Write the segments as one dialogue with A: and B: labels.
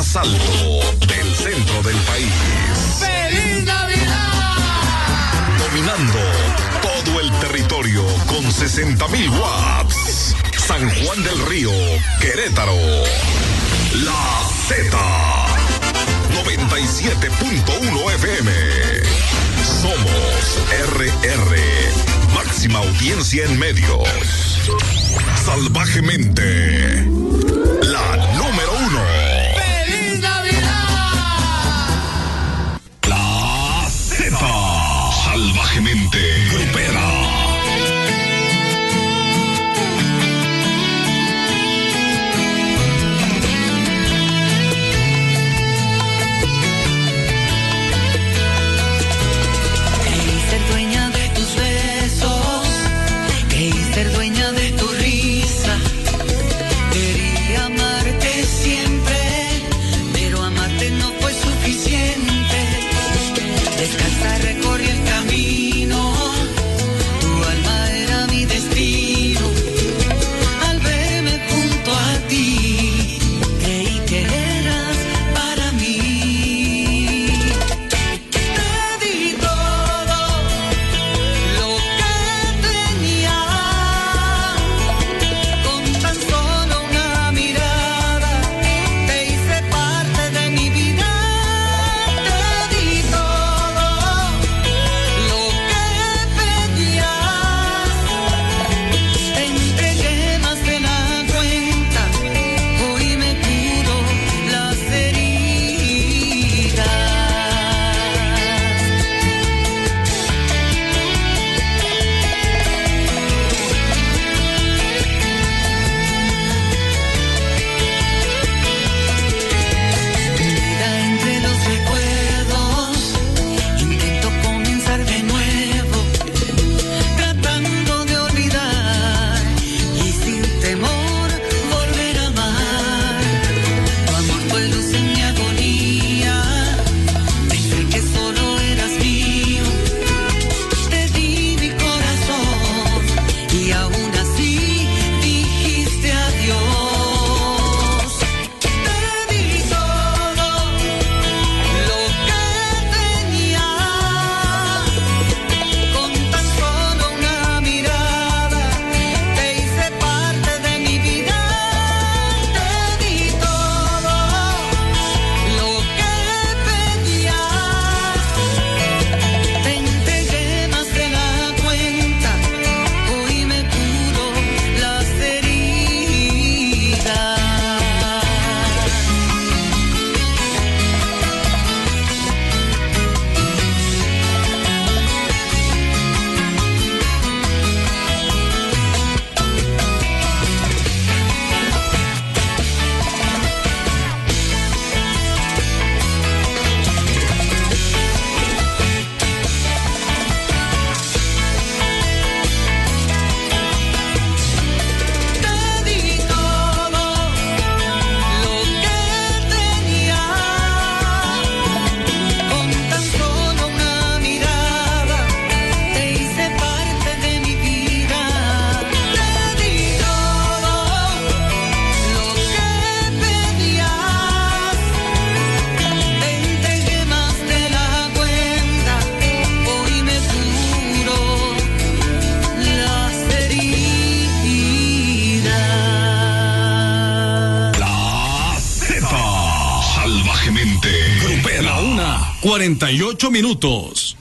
A: más alto del centro del país.
B: ¡Feliz Navidad!
A: Dominando todo el territorio con 60,000 watts. San Juan del Río, Querétaro. La Z. 97.1 FM. Somos RR. Máxima audiencia en medios. Salvajemente. La número 1.
B: ¡Feliz Navidad!
A: La Z. Salvajemente grupera.
C: Ser dueña de tu risa, quería amarte siempre, pero amarte no fue suficiente. Descalza recorrí el camino, tu alma era mi destino. Al verme junto a ti, creí que eras para mí. Te di todo lo que tenía.
A: Grupera
D: 1:48 minutos.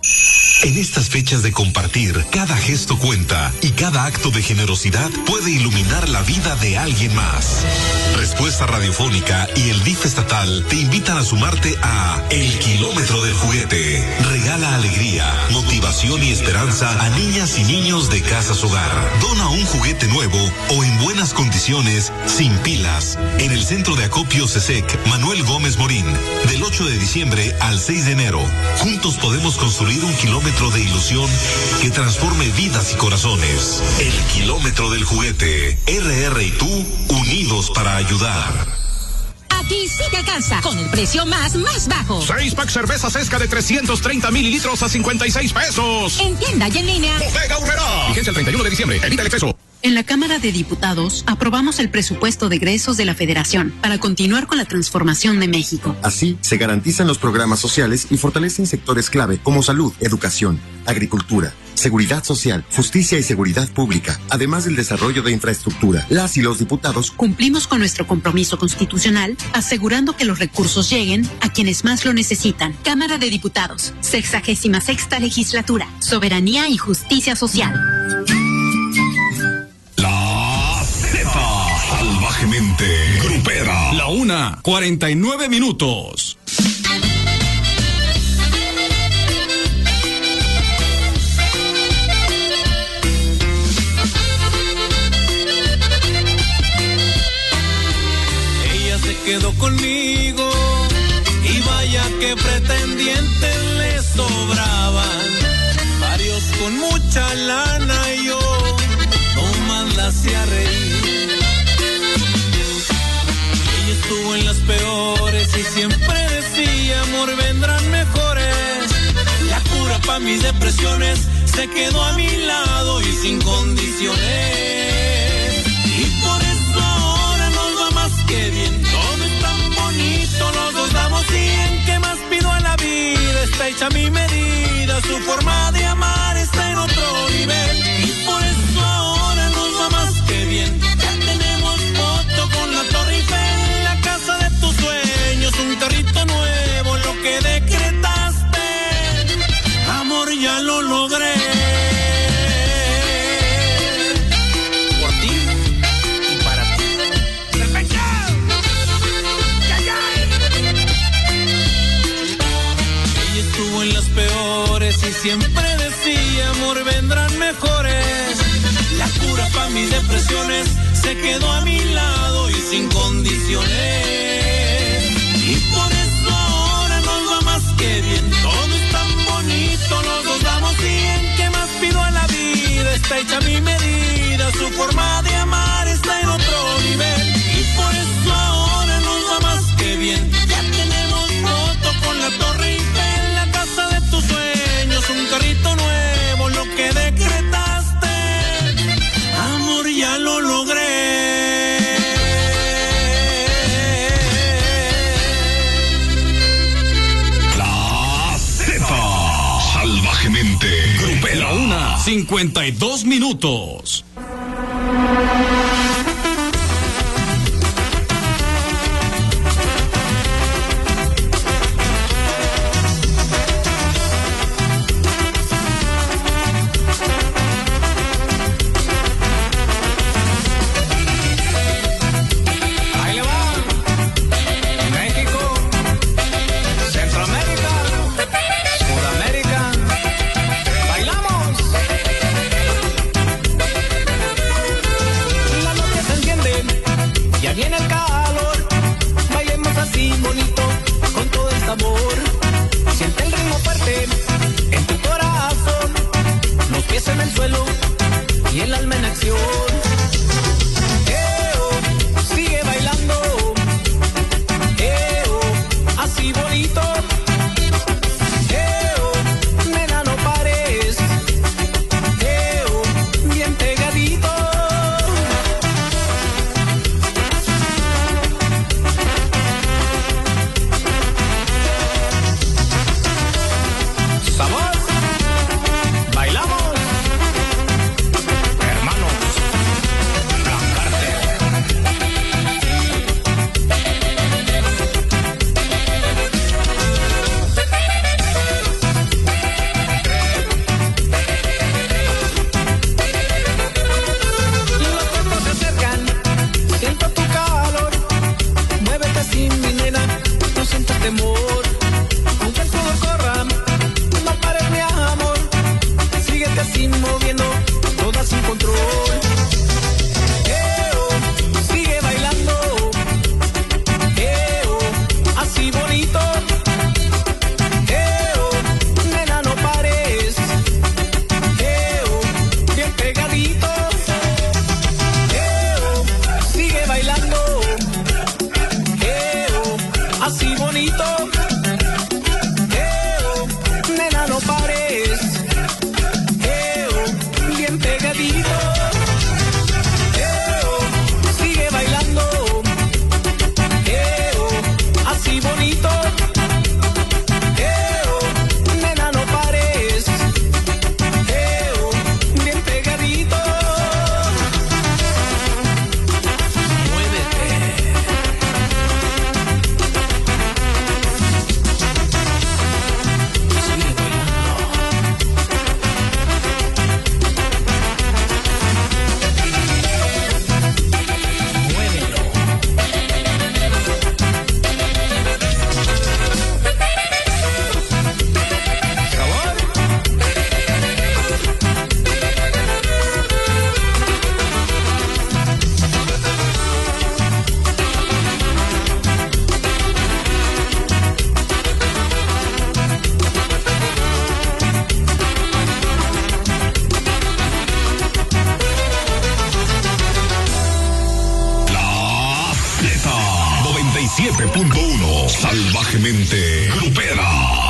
A: En estas fechas de compartir, cada gesto cuenta y cada acto de generosidad puede iluminar la vida de alguien más. Respuesta Radiofónica y el DIF estatal te invitan a sumarte a El Kilómetro del Juguete. Regala alegría, motivación y esperanza a niñas y niños de Casas Hogar. Dona un juguete nuevo o en buenas condiciones, sin pilas, en el Centro de Acopio CESEC Manuel Gómez Morín, del 8 de diciembre al 6 de enero. Juntos podemos construir un kilómetro de ilusión que transforme vidas y corazones. El Kilómetro del Juguete. RR y tú, unidos para ayudar.
E: Aquí sí te alcanza, con el precio más bajo.
D: 6-pack cerveza Sesca de 330 mililitros a 56 pesos.
E: En tienda y en línea.
D: Bodega Aurrerá. Vigencia el 31 de diciembre. Evita el exceso.
F: En la Cámara de Diputados aprobamos el presupuesto de egresos de la Federación para continuar con la transformación de México.
G: Así, se garantizan los programas sociales y fortalecen sectores clave como salud, educación, agricultura, seguridad social, justicia y seguridad pública, además del desarrollo de infraestructura. Las y los diputados
F: cumplimos con nuestro compromiso constitucional, asegurando que los recursos lleguen a quienes más lo necesitan. Cámara de Diputados, 66ª Legislatura, Soberanía y Justicia Social.
A: La Z, salvajemente grupera.
D: La 1:49.
B: Ella se quedó conmigo y vaya que pretendientes le sobraban, varios con mucha lana y yo nomás la hacía reír. Ella estuvo en las peores y siempre decía, amor, vendrán mejores. La cura pa' mis depresiones se quedó a mi lado y sin condiciones. Y por eso ahora nos va más que bien, todo es tan bonito, los dos damos 100. ¿Qué más pido a la vida? Está hecha a mi medida, su forma de amar está en otro nivel. Y por eso ahora nos va más que bien, ya tenemos foto con la Torre Eiffel, la casa de tus sueños, un carrito nuevo, lo que decretaste, amor, ya lo logré. Por ti y para ti. ¡Perfecto! Ella estuvo en las peores y siempre decía, amor, vendrán mejores. La cura pa' mis depresiones se quedó a mi lado y sin condiciones. Y por eso ahora nos va más que bien, todo es tan bonito, los dos damos 100. ¿Qué más pido a la vida? Está hecha a mi medida, su forma de amar está en otro nivel. Y por eso ahora nos va más que bien, ya tenemos foto con la Torre Eiffel, la casa de tus sueños, un carrito nuevo, lo que decretaste, amor, ya lo logré.
A: La Z, salvajemente grupera.
D: La 1:52.
B: Ahí le va. México, Centroamérica, Sudamérica. Bailamos. La
A: 97.1 Salvajemente Grupera.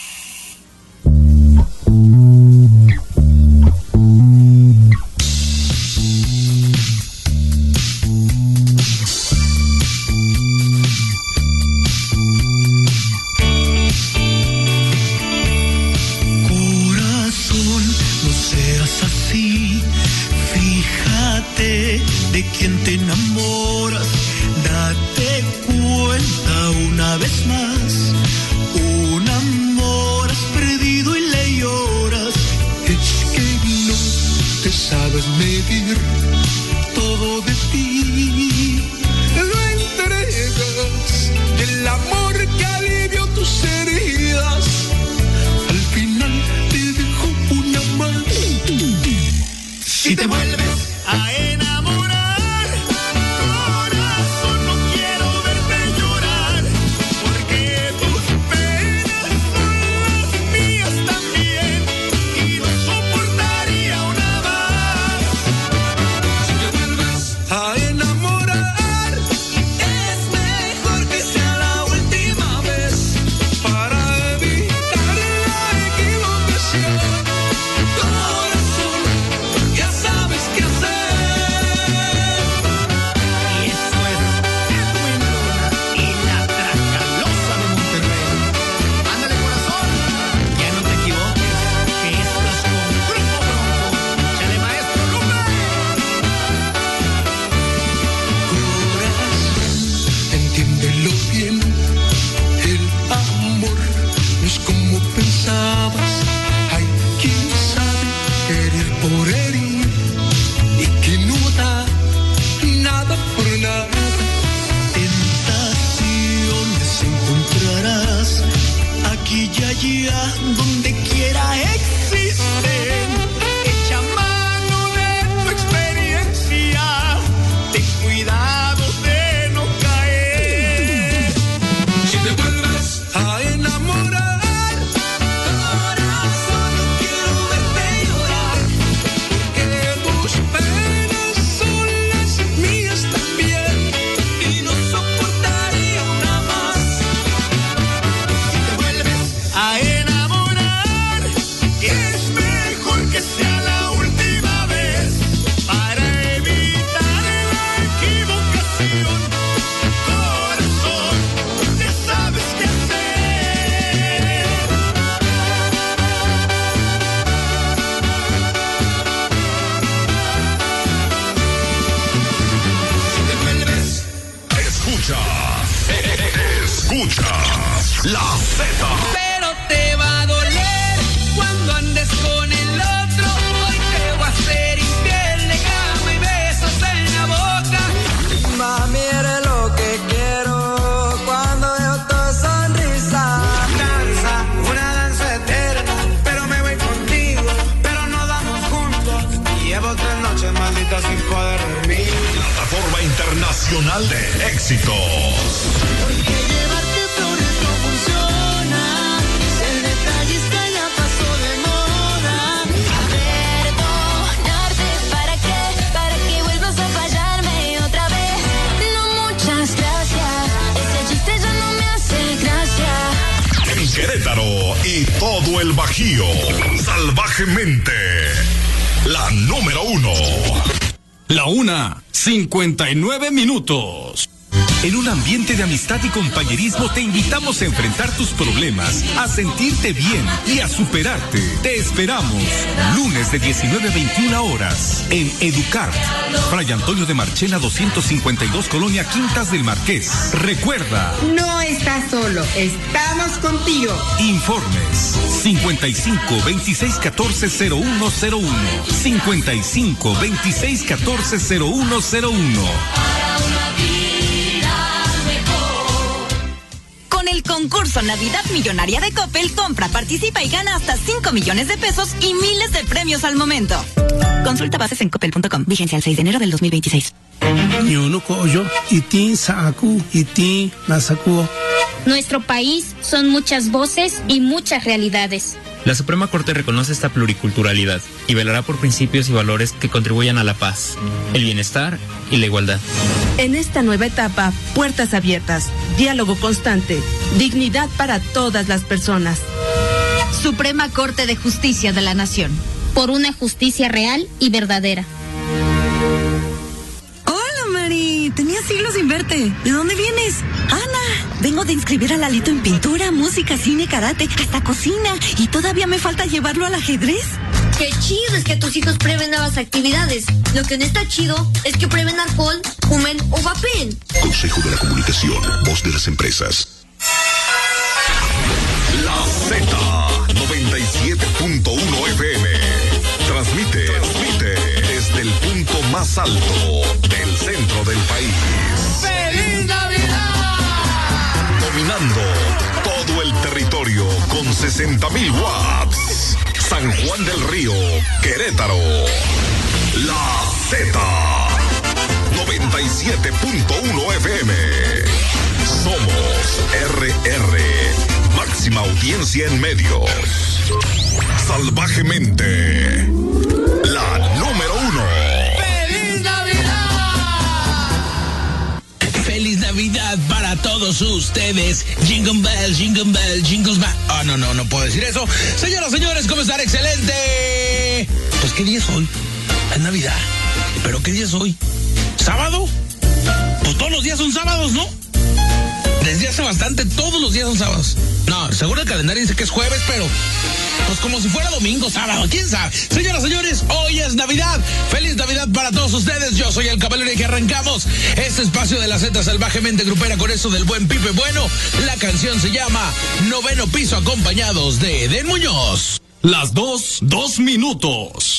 B: De quien te enamoras, date cuenta una vez más. Un amor has perdido y le lloras. Es que no te sabes medir todo de ti. Lo entregas del amor que alivió tus heridas. Al final te dejo una más. Si te vuelves a enamorar, corazón, no quiero verte llorar, porque tus penas son las mías también, y no soportaría una más. Si te vuelves a enamorar, es mejor que sea la última vez, para evitar la equivocación. Corazón, ya sabes qué hacer. Hay quien sabe herir por herir y que no da nada por nada. Tentaciones encontrarás aquí y allá, donde quiera existen. Echa mano de tu experiencia, ten cuidado de no caer. Si te vuelves a enamorar,
A: La Z.
B: Pero te va a doler cuando andes con el otro. Hoy te voy a hacer infiel de cama y besos en la boca.
H: Mami, eres lo que quiero cuando veo tu sonrisa. Danza, una danza eterna, pero me voy contigo, pero no damos juntos. Llevo 3 noches malditas sin poder dormir.
A: Plataforma internacional de éxitos. Querétaro y todo el Bajío. Salvajemente. La número 1.
D: La 1:59 minutos.
I: En un ambiente de amistad y compañerismo te invitamos a enfrentar tus problemas, a sentirte bien y a superarte. Te esperamos lunes de 19 a 21 horas en Educart, Fray Antonio de Marchena 252, Colonia Quintas del Marqués. Recuerda,
J: no estás solo, estamos contigo.
I: Informes 55 26 14 0101 55 26 14 0101.
E: Con el concurso Navidad Millonaria de Coppel, compra, participa y gana hasta 5 millones de pesos y miles de premios al momento. Consulta bases en coppel.com. Vigencia el 6 de enero del 2026.
K: Nuestro país son muchas voces y muchas realidades. La Suprema Corte reconoce esta pluriculturalidad y velará por principios y valores que contribuyan a la paz, el bienestar y la igualdad.
L: En esta nueva etapa, puertas abiertas, diálogo constante, dignidad para todas las personas.
M: Suprema Corte de Justicia de la Nación. Por una justicia real y verdadera.
E: Hola, Mari. Tenía siglos sin verte. ¿De dónde vienes? Ana, vengo de inscribir a Lalito en pintura, música, cine, karate, hasta cocina. Y todavía me falta llevarlo al ajedrez.
N: Qué chido es que tus hijos prueben nuevas actividades. Lo que no está chido es que prueben alcohol, fumen o vapen.
A: Consejo de la Comunicación, voz de las empresas. La Z 97.1 FM. Transmite desde el punto más alto del centro del país.
B: ¡Feliz Navidad!
A: Dominando todo el territorio con 60.000 watts. San Juan del Río, Querétaro. La Z 97.1 FM. Somos RR. Máxima audiencia en medios. Salvajemente. La número 1.
B: ¡Feliz Navidad!
O: ¡Feliz Navidad para todos ustedes! Jingle bell, jingles bell. Ah, no puedo decir eso. Señoras, señores, ¿cómo están? ¡Excelente! Pues, ¿qué día es hoy? Es Navidad. ¿Pero qué día es hoy? ¿Sábado? Pues todos los días son sábados, ¿no? Desde hace bastante, todos los días son sábados. No, seguro el calendario dice que es jueves, pero pues como si fuera domingo, sábado, quién sabe. Señoras, señores, hoy es Navidad. Feliz Navidad para todos ustedes. Yo soy el Caballero y que arrancamos este espacio de la Z salvajemente grupera con eso del buen Pipe Bueno. La canción se llama Noveno Piso, acompañados de Eden Muñoz.
D: Las 2:02 minutos.